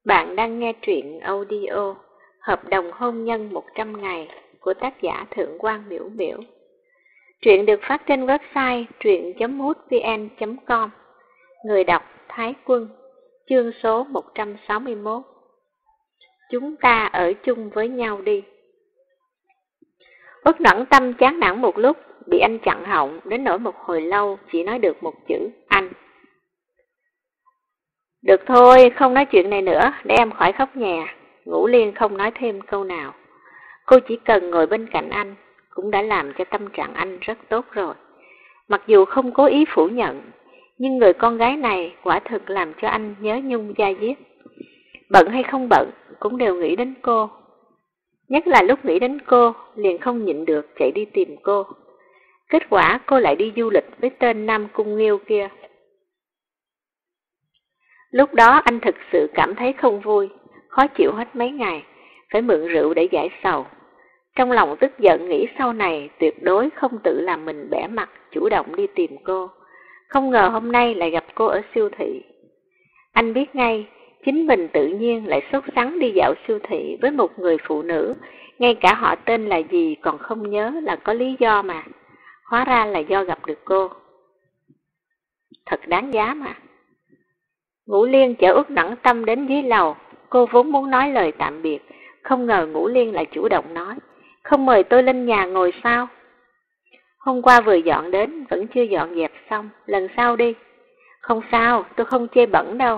Bạn đang nghe truyện audio Hợp đồng hôn nhân 100 ngày của tác giả Thượng Quan Miễu Miễu. Truyện được phát trên website truyện.mútvn.com. Người đọc Thái Quân. Chương số 161. Chúng ta ở chung với nhau đi. Uất Noãn Tâm chán nản một lúc, bị anh chặn họng đến nỗi một hồi lâu chỉ nói được một chữ anh. Được thôi, không nói chuyện này nữa, để em khỏi khóc nhà. Ngũ Liên không nói thêm câu nào. Cô chỉ cần ngồi bên cạnh anh, cũng đã làm cho tâm trạng anh rất tốt rồi. Mặc dù không cố ý phủ nhận, nhưng người con gái này quả thực làm cho anh nhớ nhung da diết. Bận hay không bận, cũng đều nghĩ đến cô. Nhất là lúc nghĩ đến cô, liền không nhịn được chạy đi tìm cô. Kết quả cô lại đi du lịch với tên Nam Cung Nghiêu kia. Lúc đó anh thực sự cảm thấy không vui, khó chịu hết mấy ngày, phải mượn rượu để giải sầu. Trong lòng tức giận nghĩ sau này tuyệt đối không tự làm mình bẽ mặt chủ động đi tìm cô. Không ngờ hôm nay lại gặp cô ở siêu thị. Anh biết ngay, chính mình tự nhiên lại sốt sắng đi dạo siêu thị với một người phụ nữ, ngay cả họ tên là gì còn không nhớ là có lý do mà. Hóa ra là do gặp được cô. Thật đáng giá mà. Ngũ Liên chở Uất Noãn Tâm đến dưới lầu, cô vốn muốn nói lời tạm biệt, không ngờ Ngũ Liên lại chủ động nói, không mời tôi lên nhà ngồi sao? Hôm qua vừa dọn đến, vẫn chưa dọn dẹp xong, lần sau đi. Không sao, tôi không chê bẩn đâu.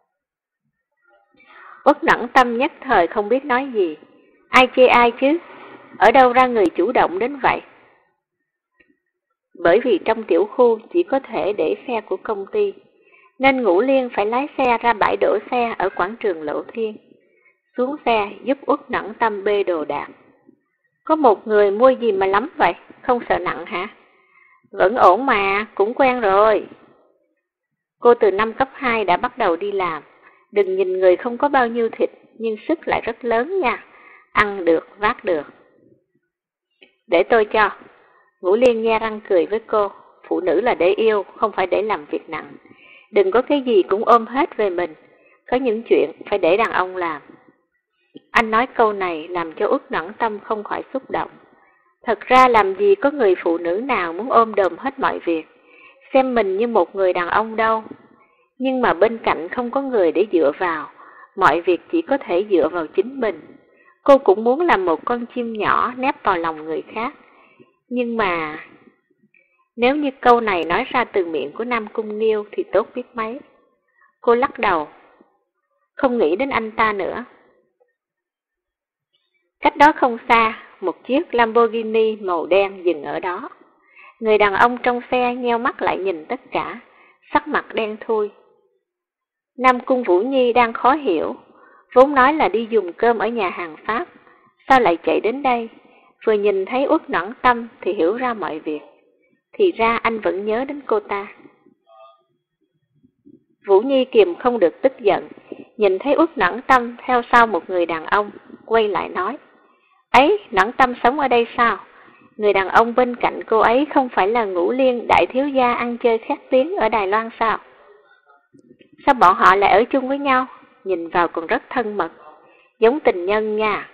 Uất Noãn Tâm nhất thời không biết nói gì, ai chê ai chứ, ở đâu ra người chủ động đến vậy? Bởi vì trong tiểu khu chỉ có thể để xe của công ty, nên Ngũ Liên phải lái xe ra bãi đổ xe ở quảng trường Lộ Thiên. Xuống xe giúp Uất Noãn Tâm bê đồ đạc. Có một người mua gì mà lắm vậy, không sợ nặng hả? Vẫn ổn mà, cũng quen rồi. Cô từ năm cấp 2 đã bắt đầu đi làm. Đừng nhìn người không có bao nhiêu thịt, nhưng sức lại rất lớn nha. Ăn được, vác được. Để tôi cho. Ngũ Liên nhe răng cười với cô. Phụ nữ là để yêu, không phải để làm việc nặng. Đừng có cái gì cũng ôm hết về mình. Có những chuyện phải để đàn ông làm. Anh nói câu này làm cho Uất Noãn Tâm không khỏi xúc động. Thật ra làm gì có người phụ nữ nào muốn ôm đồm hết mọi việc, xem mình như một người đàn ông đâu. Nhưng mà bên cạnh không có người để dựa vào, mọi việc chỉ có thể dựa vào chính mình. Cô cũng muốn làm một con chim nhỏ nép vào lòng người khác. Nhưng mà nếu như câu này nói ra từ miệng của Nam Cung Nghiêu thì tốt biết mấy. Cô lắc đầu, không nghĩ đến anh ta nữa. Cách đó không xa, một chiếc Lamborghini màu đen dừng ở đó. Người đàn ông trong xe nheo mắt lại nhìn tất cả, sắc mặt đen thui. Nam Cung Vũ Nhi đang khó hiểu, vốn nói là đi dùng cơm ở nhà hàng Pháp, sao lại chạy đến đây? Vừa nhìn thấy Uất Noãn Tâm thì hiểu ra mọi việc. Thì ra anh vẫn nhớ đến cô ta. Vũ Nhi kìm không được tức giận, nhìn thấy Uất Noãn Tâm theo sau một người đàn ông, quay lại nói. Ấy, Noãn Tâm sống ở đây sao? Người đàn ông bên cạnh cô ấy không phải là Ngũ Liên đại thiếu gia ăn chơi khét tiếng ở Đài Loan sao? Sao bọn họ lại ở chung với nhau? Nhìn vào còn rất thân mật, giống tình nhân nha.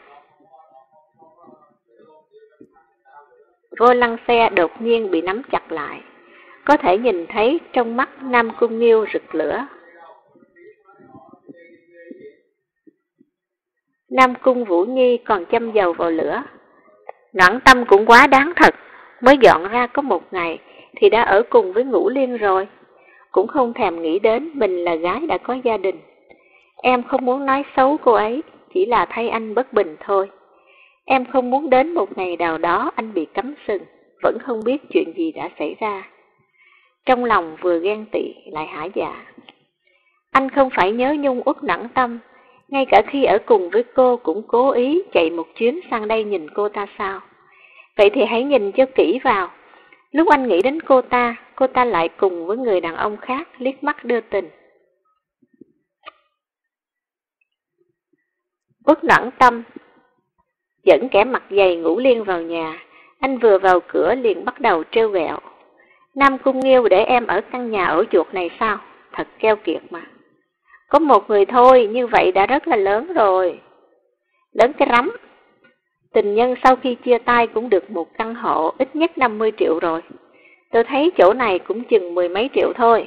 Vô lăng xe đột nhiên bị nắm chặt lại, có thể nhìn thấy trong mắt Nam Cung Nghiêu rực lửa. Nam Cung Vũ Nhi còn châm dầu vào lửa. Noãn Tâm cũng quá đáng thật, mới dọn ra có một ngày thì đã ở cùng với Ngũ Liên rồi. Cũng không thèm nghĩ đến mình là gái đã có gia đình. Em không muốn nói xấu cô ấy, chỉ là thay anh bất bình thôi. Em không muốn đến một ngày nào đó anh bị cắm sừng, vẫn không biết chuyện gì đã xảy ra. Trong lòng vừa ghen tị lại hả dạ. Anh không phải nhớ nhung Uất Noãn Tâm, ngay cả khi ở cùng với cô cũng cố ý chạy một chuyến sang đây nhìn cô ta sao? Vậy thì hãy nhìn cho kỹ vào. Lúc anh nghĩ đến cô ta lại cùng với người đàn ông khác liếc mắt đưa tình. Uất Noãn Tâm dẫn kẻ mặt dày Ngũ Liên vào nhà. Anh vừa vào cửa liền bắt đầu trêu ghẹo. Nam Cung Nghiêu để em ở căn nhà ổ chuột này sao? Thật keo kiệt mà. Có một người thôi, như vậy đã rất là lớn rồi. Lớn cái rắm. Tình nhân sau khi chia tay cũng được một căn hộ ít nhất 50 triệu rồi. Tôi thấy chỗ này cũng chừng 10 mấy triệu thôi.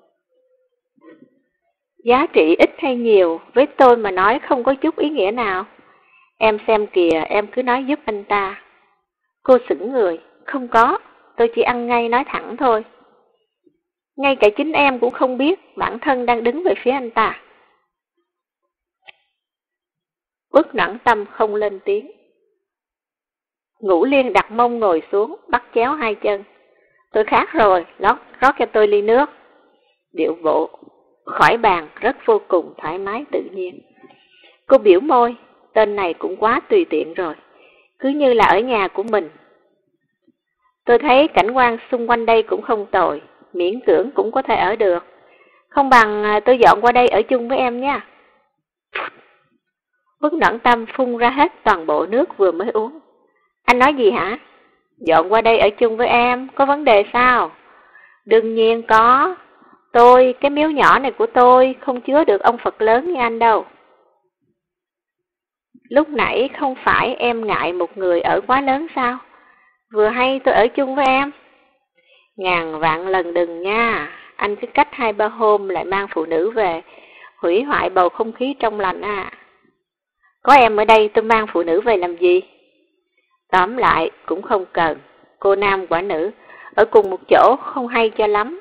Giá trị ít hay nhiều, với tôi mà nói không có chút ý nghĩa nào. Em xem kìa, em cứ nói giúp anh ta. Cô sững người, không có, tôi chỉ ăn ngay nói thẳng thôi. Ngay cả chính em cũng không biết bản thân đang đứng về phía anh ta. Uất Noãn Tâm không lên tiếng. Ngũ Liên đặt mông ngồi xuống, bắt chéo hai chân. Tôi khát rồi, rót cho tôi ly nước. Điệu bộ khỏi bàn rất vô cùng thoải mái tự nhiên. Cô biểu môi, tên này cũng quá tùy tiện rồi, cứ như là ở nhà của mình. Tôi thấy cảnh quan xung quanh đây cũng không tồi, miễn cưỡng cũng có thể ở được. Không bằng tôi dọn qua đây ở chung với em nha. Uất Noãn Tâm phun ra hết toàn bộ nước vừa mới uống. Anh nói gì hả? Dọn qua đây ở chung với em, có vấn đề sao? Đương nhiên có. Cái miếu nhỏ này của tôi không chứa được ông Phật lớn như anh đâu. Lúc nãy không phải em ngại một người ở quá lớn sao? Vừa hay tôi ở chung với em. Ngàn vạn lần đừng nha, anh cứ cách 2-3 hôm lại mang phụ nữ về, hủy hoại bầu không khí trong lành à. Có em ở đây tôi mang phụ nữ về làm gì? Tóm lại cũng không cần, cô nam quả nữ, ở cùng một chỗ không hay cho lắm.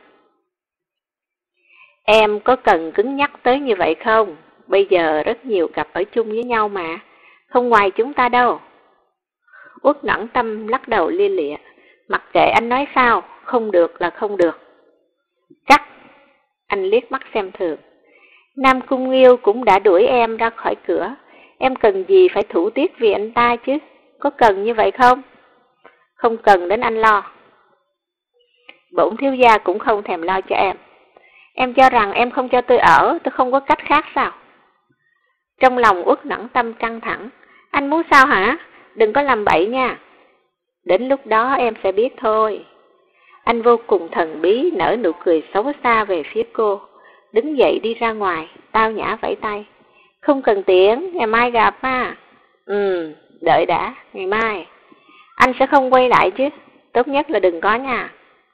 Em có cần cứng nhắc tới như vậy không? Bây giờ rất nhiều cặp ở chung với nhau mà, không ngoài chúng ta đâu. Uất Noãn Tâm lắc đầu lia lịa, mặc kệ anh nói sao, không được là không được. Cắt, anh liếc mắt xem thường. Nam Cung Nghiêu cũng đã đuổi em ra khỏi cửa, em cần gì phải thủ tiết vì anh ta chứ, có cần như vậy không? Không cần đến anh lo. Bổn thiếu gia cũng không thèm lo cho em. Em cho rằng em không cho tôi ở, tôi không có cách khác sao? Trong lòng Uất Noãn Tâm căng thẳng. Anh muốn sao hả? Đừng có làm bậy nha. Đến lúc đó em sẽ biết thôi. Anh vô cùng thần bí nở nụ cười xấu xa về phía cô. Đứng dậy đi ra ngoài, tao nhã vẫy tay. Không cần tiễn, ngày mai gặp à. Đợi đã, ngày mai. Anh sẽ không quay lại chứ, tốt nhất là đừng có nha.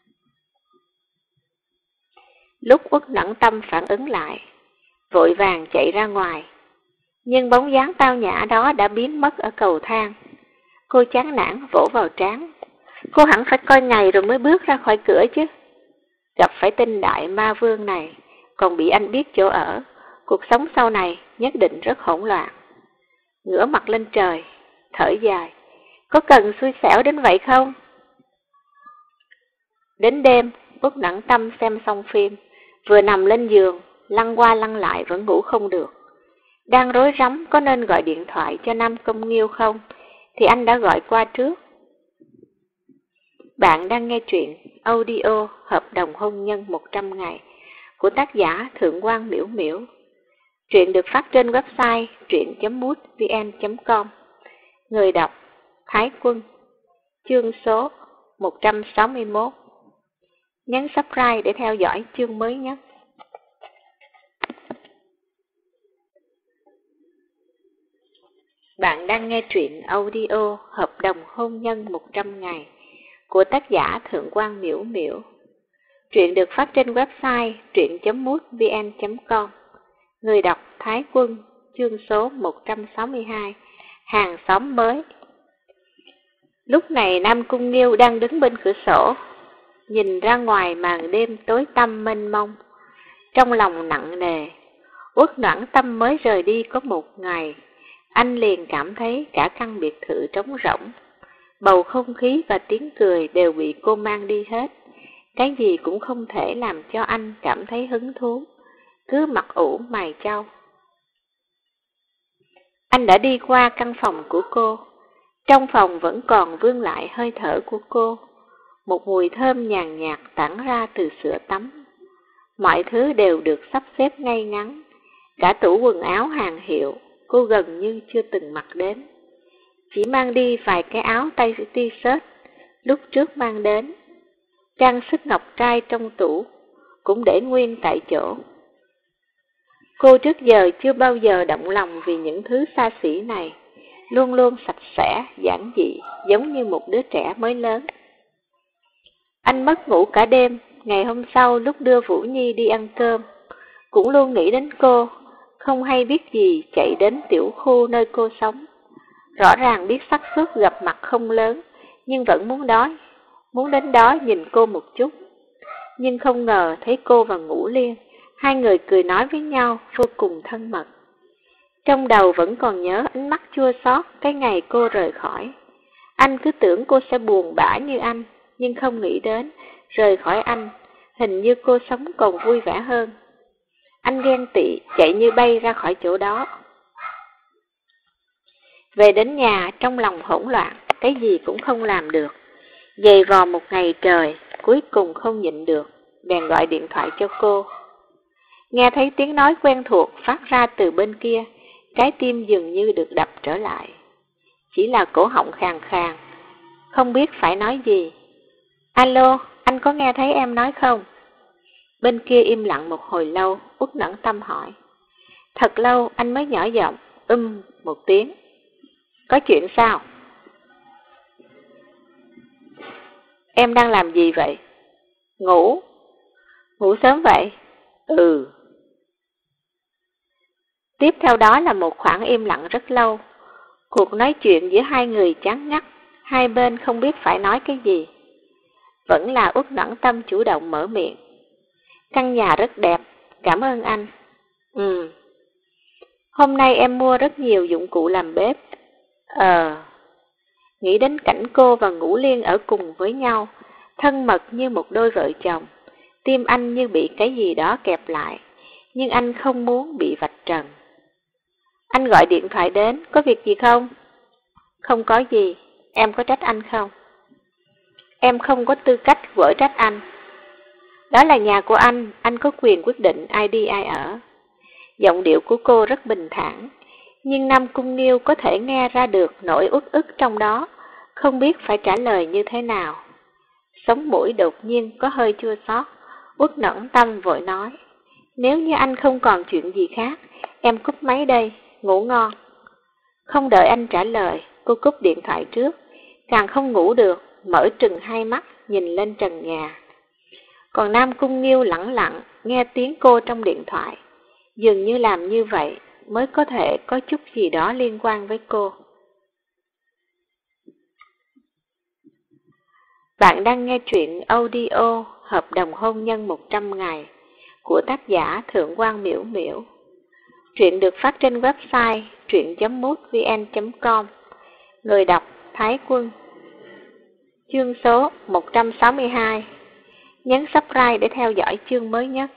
Lúc Uất Noãn Tâm phản ứng lại, vội vàng chạy ra ngoài. Nhưng bóng dáng tao nhã đó đã biến mất ở cầu thang. Cô chán nản vỗ vào trán. Cô hẳn phải coi ngày rồi mới bước ra khỏi cửa chứ. Gặp phải tên đại ma vương này, còn bị anh biết chỗ ở, cuộc sống sau này nhất định rất hỗn loạn. Ngửa mặt lên trời, thở dài. Có cần xui xẻo đến vậy không? Đến đêm, Uất Noãn Tâm xem xong phim, vừa nằm lên giường, lăn qua lăn lại vẫn ngủ không được. Đang rối rắm có nên gọi điện thoại cho Nam Cung Nghiêu không, thì anh đã gọi qua trước. Bạn đang nghe truyện audio Hợp đồng hôn nhân 100 ngày của tác giả Thượng Quan Miễu Miễu. Truyện được phát trên website truyện.mútvn.com. Người đọc Thái Quân. Chương số 161. Nhấn subscribe để theo dõi chương mới nhất. Bạn đang nghe truyện audio Hợp đồng hôn nhân 100 ngày của tác giả Thượng Quan Miễu Miễu. Truyện được phát trên website truyện.mútvn.com. Người đọc Thái Quân. Chương số 162. Hàng xóm mới. Lúc này Nam Cung Nghiêu đang đứng bên cửa sổ, nhìn ra ngoài màn đêm tối tăm mênh mông. Trong lòng nặng nề. Uất Noãn Tâm mới rời đi có một ngày, anh liền cảm thấy cả căn biệt thự trống rỗng. Bầu không khí và tiếng cười đều bị cô mang đi hết. Cái gì cũng không thể làm cho anh cảm thấy hứng thú, cứ mặt ủ mày chau. Anh đã đi qua căn phòng của cô. Trong phòng vẫn còn vương lại hơi thở của cô. Một mùi thơm nhàn nhạt tản ra từ sữa tắm. Mọi thứ đều được sắp xếp ngay ngắn. Cả tủ quần áo hàng hiệu cô gần như chưa từng mặc đến. Chỉ mang đi vài cái áo tay t-shirt lúc trước mang đến. Trang sức ngọc trai trong tủ cũng để nguyên tại chỗ. Cô trước giờ chưa bao giờ động lòng vì những thứ xa xỉ này, luôn luôn sạch sẽ, giản dị, giống như một đứa trẻ mới lớn. Anh mất ngủ cả đêm, ngày hôm sau lúc đưa Vũ Nhi đi ăn cơm, cũng luôn nghĩ đến cô, không hay biết gì chạy đến tiểu khu nơi cô sống. Rõ ràng biết xác suất gặp mặt không lớn, nhưng vẫn muốn đến đó nhìn cô một chút. Nhưng không ngờ thấy cô và Ngũ Liên, hai người cười nói với nhau vô cùng thân mật. Trong đầu vẫn còn nhớ ánh mắt chua xót cái ngày cô rời khỏi. Anh cứ tưởng cô sẽ buồn bã như anh, nhưng không nghĩ đến, rời khỏi anh, hình như cô sống còn vui vẻ hơn. Anh ghen tị, chạy như bay ra khỏi chỗ đó. Về đến nhà, trong lòng hỗn loạn, cái gì cũng không làm được. Giày vò một ngày trời, cuối cùng không nhịn được, bèn gọi điện thoại cho cô. Nghe thấy tiếng nói quen thuộc phát ra từ bên kia, trái tim dường như được đập trở lại. Chỉ là cổ họng khàn khàn, không biết phải nói gì. Alo, anh có nghe thấy em nói không? Bên kia im lặng một hồi lâu, Uất Nẫn Tâm hỏi. Thật lâu anh mới nhỏ giọng, một tiếng. Có chuyện sao? Em đang làm gì vậy? Ngủ. Ngủ sớm vậy? Ừ. Tiếp theo đó là một khoảng im lặng rất lâu. Cuộc nói chuyện giữa hai người chán ngắt, hai bên không biết phải nói cái gì. Vẫn là Uất Nẫn Tâm chủ động mở miệng. Căn nhà rất đẹp, cảm ơn anh. Hôm nay em mua rất nhiều dụng cụ làm bếp. Nghĩ đến cảnh cô và Ngũ Liên ở cùng với nhau, thân mật như một đôi vợ chồng, tim anh như bị cái gì đó kẹp lại, nhưng anh không muốn bị vạch trần. Anh gọi điện thoại đến, có việc gì không? Không có gì, em có trách anh không? Em không có tư cách quở trách anh. Đó là nhà của anh có quyền quyết định ai đi ai ở. Giọng điệu của cô rất bình thản, nhưng Nam Cung Nghiêu có thể nghe ra được nỗi uất ức trong đó, không biết phải trả lời như thế nào. Sống mũi đột nhiên có hơi chua xót, Uất Nẫn Tâm vội nói, nếu như anh không còn chuyện gì khác, em cúp máy đây, ngủ ngon. Không đợi anh trả lời, cô cúp điện thoại trước, càng không ngủ được, mở trừng hai mắt, nhìn lên trần nhà. Còn Nam Cung Nghiêu lẳng lặng, nghe tiếng cô trong điện thoại, dường như làm như vậy mới có thể có chút gì đó liên quan với cô. Bạn đang nghe truyện audio Hợp đồng hôn nhân 100 ngày của tác giả Thượng Quan Miễu Miễu. Truyện được phát trên website truyện.mútvn.com. Người đọc Thái Quân. Chương số 162. Nhấn subscribe để theo dõi chương mới nhất.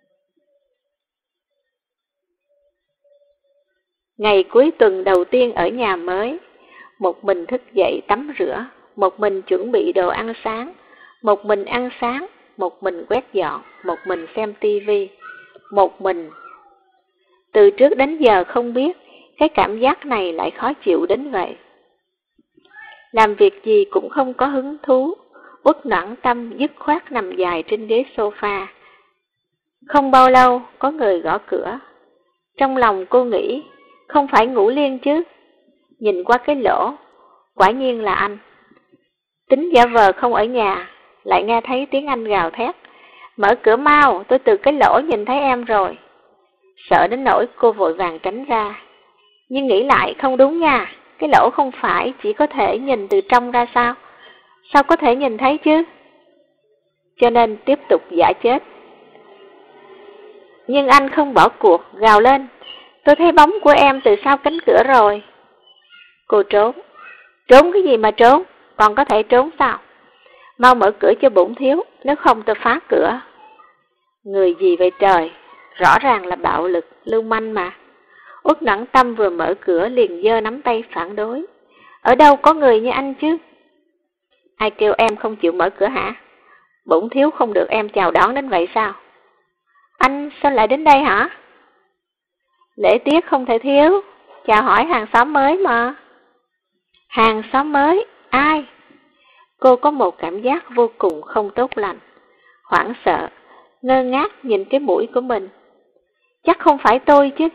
Ngày cuối tuần đầu tiên ở nhà mới, một mình thức dậy tắm rửa, một mình chuẩn bị đồ ăn sáng, một mình ăn sáng, một mình quét dọn, một mình xem tivi, một mình. Từ trước đến giờ không biết cái cảm giác này lại khó chịu đến vậy. Làm việc gì cũng không có hứng thú, Uất Nẫn Tâm dứt khoát nằm dài trên ghế sofa. Không bao lâu có người gõ cửa. Trong lòng cô nghĩ, không phải Ngũ Liên chứ. Nhìn qua cái lỗ, quả nhiên là anh. Tính giả vờ không ở nhà, lại nghe thấy tiếng anh gào thét. Mở cửa mau, tôi từ cái lỗ nhìn thấy em rồi. Sợ đến nỗi cô vội vàng tránh ra. Nhưng nghĩ lại không đúng nha, cái lỗ không phải chỉ có thể nhìn từ trong ra sao? Sao có thể nhìn thấy chứ? Cho nên tiếp tục giả chết. Nhưng anh không bỏ cuộc, gào lên. Tôi thấy bóng của em từ sau cánh cửa rồi. Cô trốn. Trốn cái gì mà trốn? Còn có thể trốn sao? Mau mở cửa cho bổn thiếu, nếu không tôi phá cửa. Người gì vậy trời? Rõ ràng là bạo lực, lưu manh mà. Uất Nẫn Tâm vừa mở cửa liền giơ nắm tay phản đối. Ở đâu có người như anh chứ? Ai kêu em không chịu mở cửa hả? Bổn thiếu không được em chào đón đến vậy sao? Anh sao lại đến đây hả? Lễ tiết không thể thiếu, chào hỏi hàng xóm mới mà. Hàng xóm mới? Ai? Cô có một cảm giác vô cùng không tốt lành, hoảng sợ, ngơ ngác nhìn cái mũi của mình. Chắc không phải tôi chứ.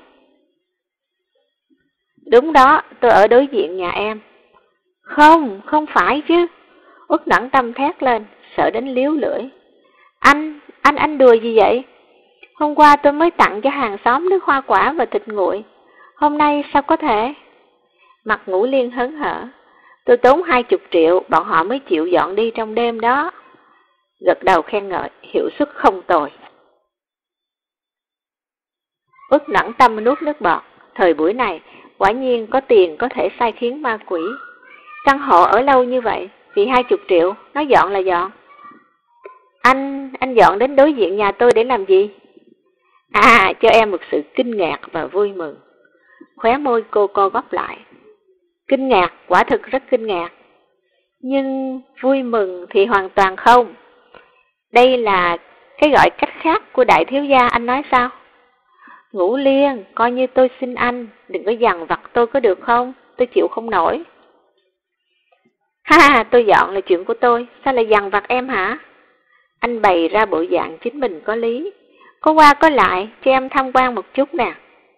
Đúng đó, tôi ở đối diện nhà em. Không, không phải chứ. Uất Noãn Tâm thét lên, sợ đến líu lưỡi. Anh đùa gì vậy? Hôm qua tôi mới tặng cho hàng xóm nước hoa quả và thịt nguội. Hôm nay sao có thể? Mặt Ngũ Liên hớn hở. Tôi tốn 20 triệu, bọn họ mới chịu dọn đi trong đêm đó. Gật đầu khen ngợi, hiệu suất không tồi. Uất Noãn Tâm nuốt nước bọt. Thời buổi này, quả nhiên có tiền có thể sai khiến ma quỷ. Căn hộ ở lâu như vậy, vì 20 triệu, nó dọn là dọn. Anh dọn đến đối diện nhà tôi để làm gì? À, cho em một sự kinh ngạc và vui mừng. Khóe môi cô co quắp lại. Kinh ngạc, quả thực rất kinh ngạc. Nhưng vui mừng thì hoàn toàn không. Đây là cái gọi cách khác của đại thiếu gia, anh nói sao? Ngũ Liên, coi như tôi xin anh, đừng có dằn vặt tôi có được không? Tôi chịu không nổi. Ha, tôi dọn là chuyện của tôi, sao lại dằn vặt em hả? Anh bày ra bộ dạng chính mình có lý. Có qua có lại, cho em tham quan một chút nè.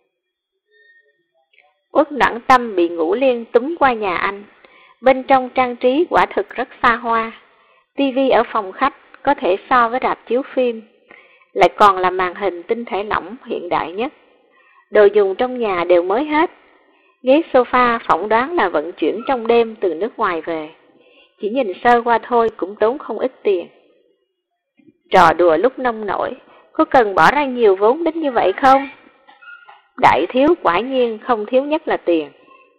Uất Noãn Tâm bị Ngũ Liên túm qua nhà anh. Bên trong trang trí quả thực rất xa hoa. Tivi ở phòng khách có thể so với rạp chiếu phim, lại còn là màn hình tinh thể lỏng hiện đại nhất. Đồ dùng trong nhà đều mới hết. Ghế sofa phỏng đoán là vận chuyển trong đêm từ nước ngoài về. Chỉ nhìn sơ qua thôi cũng tốn không ít tiền. Trò đùa lúc nông nổi, có cần bỏ ra nhiều vốn đến như vậy không? Đại thiếu quả nhiên không thiếu nhất là tiền.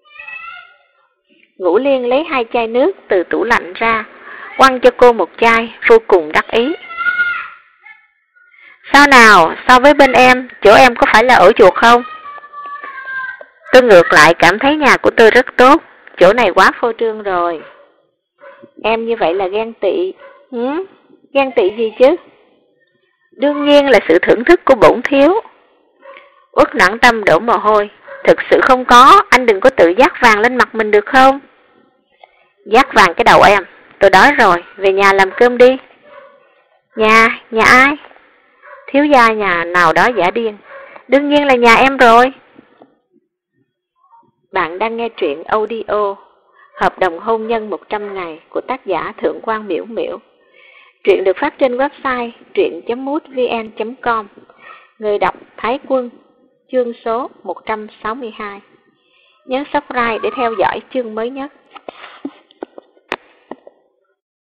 Ngũ Liên lấy 2 chai nước từ tủ lạnh ra, quăng cho cô một chai, vô cùng đắc ý. Sao nào, so với bên em, chỗ em có phải là ổ chuột không? Tôi ngược lại cảm thấy nhà của tôi rất tốt, chỗ này quá phô trương rồi. Em như vậy là ghen tị. Ghen tị gì chứ? Đương nhiên là sự thưởng thức của bổn thiếu. Uất Noãn Tâm đổ mồ hôi. Thực sự không có, anh đừng có tự dát vàng lên mặt mình được không? Dát vàng cái đầu em, tôi đói rồi, về nhà làm cơm đi. Nhà ai? Thiếu gia nhà nào đó giả điên. Đương nhiên là nhà em rồi. Bạn đang nghe truyện audio Hợp đồng hôn nhân 100 ngày của tác giả Thượng quan Miễu Miễu. Truyện được phát trên website truyện.mútvn.com. Người đọc Thái Quân. Chương số 162. Nhớ subscribe để theo dõi chương mới nhất.